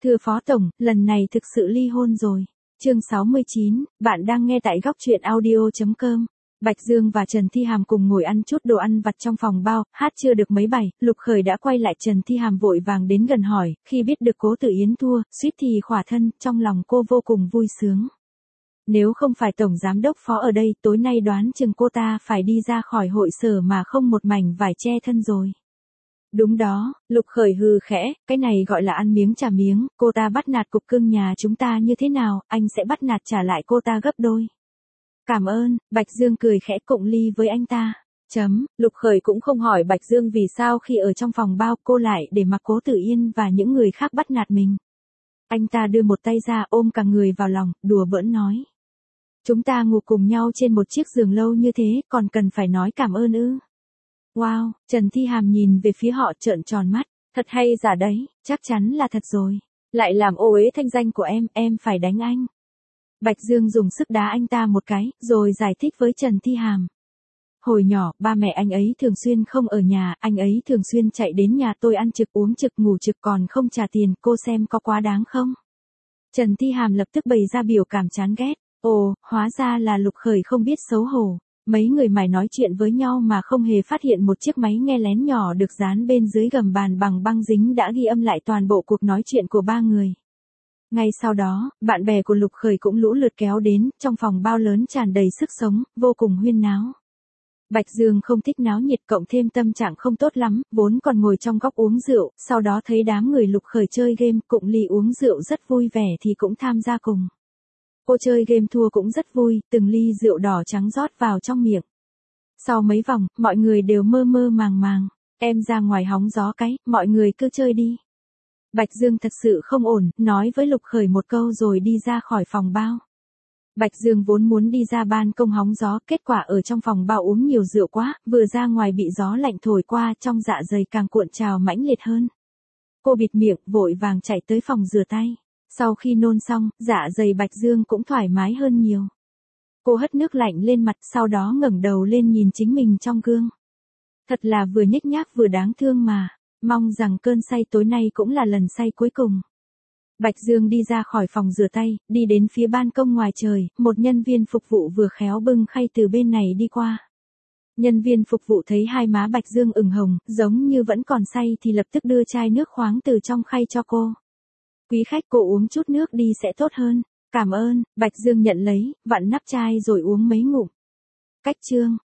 Thưa Phó Tổng, lần này thực sự ly hôn rồi. Chương 69, bạn đang nghe tại góc truyện audio.com. Bạch Dương và Trần Thi Hàm cùng ngồi ăn chút đồ ăn vặt trong phòng bao, hát chưa được mấy bài, Lục Khởi đã quay lại. Trần Thi Hàm vội vàng đến gần hỏi, khi biết được Cố Tử Yến thua, suýt thì khỏa thân, trong lòng cô vô cùng vui sướng. Nếu không phải Tổng Giám đốc Phó ở đây, tối nay đoán chừng cô ta phải đi ra khỏi hội sở mà không một mảnh vải che thân rồi. Đúng đó, Lục Khởi hừ khẽ, cái này gọi là ăn miếng trả miếng, cô ta bắt nạt cục cưng nhà chúng ta như thế nào, anh sẽ bắt nạt trả lại cô ta gấp đôi. Cảm ơn, Bạch Dương cười khẽ cụng ly với anh ta. Lục Khởi cũng không hỏi Bạch Dương vì sao khi ở trong phòng bao cô lại để mặc Cố Tử Yên và những người khác bắt nạt mình. Anh ta đưa một tay ra ôm cả người vào lòng, đùa bỡn nói. Chúng ta ngủ cùng nhau trên một chiếc giường lâu như thế, còn cần phải nói cảm ơn ư? Wow, Trần Thi Hàm nhìn về phía họ trợn tròn mắt, thật hay giả đấy, chắc chắn là thật rồi. Lại làm ô uế thanh danh của em phải đánh anh. Bạch Dương dùng sức đá anh ta một cái, rồi giải thích với Trần Thi Hàm. Hồi nhỏ, ba mẹ anh ấy thường xuyên không ở nhà, anh ấy thường xuyên chạy đến nhà tôi ăn trực uống trực ngủ trực còn không trả tiền, cô xem có quá đáng không? Trần Thi Hàm lập tức bày ra biểu cảm chán ghét. Ồ, hóa ra là Lục Khởi không biết xấu hổ. Mấy người mải nói chuyện với nhau mà không hề phát hiện một chiếc máy nghe lén nhỏ được dán bên dưới gầm bàn bằng băng dính đã ghi âm lại toàn bộ cuộc nói chuyện của ba người. Ngay sau đó, bạn bè của Lục Khởi cũng lũ lượt kéo đến, trong phòng bao lớn tràn đầy sức sống, vô cùng huyên náo. Bạch Dương không thích náo nhiệt cộng thêm tâm trạng không tốt lắm, vốn còn ngồi trong góc uống rượu, sau đó thấy đám người Lục Khởi chơi game, cụng ly uống rượu rất vui vẻ thì cũng tham gia cùng. Cô chơi game thua cũng rất vui, từng ly rượu đỏ trắng rót vào trong miệng. Sau mấy vòng, mọi người đều mơ mơ màng màng. Em ra ngoài hóng gió cái, mọi người cứ chơi đi. Bạch Dương thật sự không ổn, nói với Lục Khởi một câu rồi đi ra khỏi phòng bao. Bạch Dương vốn muốn đi ra ban công hóng gió, kết quả ở trong phòng bao uống nhiều rượu quá, vừa ra ngoài bị gió lạnh thổi qua, trong dạ dày càng cuộn trào mãnh liệt hơn. Cô bịt miệng, vội vàng chạy tới phòng rửa tay. Sau khi nôn xong, dạ dày Bạch Dương cũng thoải mái hơn nhiều. Cô hất nước lạnh lên mặt, sau đó ngẩng đầu lên nhìn chính mình trong gương. Thật là vừa nhếch nhác vừa đáng thương mà, mong rằng cơn say tối nay cũng là lần say cuối cùng. Bạch Dương đi ra khỏi phòng rửa tay, đi đến phía ban công ngoài trời, một nhân viên phục vụ vừa khéo bưng khay từ bên này đi qua. Nhân viên phục vụ thấy hai má Bạch Dương ửng hồng, giống như vẫn còn say thì lập tức đưa chai nước khoáng từ trong khay cho cô. Quý khách cô uống chút nước đi sẽ tốt hơn. Cảm ơn, Bạch Dương nhận lấy, vặn nắp chai rồi uống mấy ngụm. Cách chương.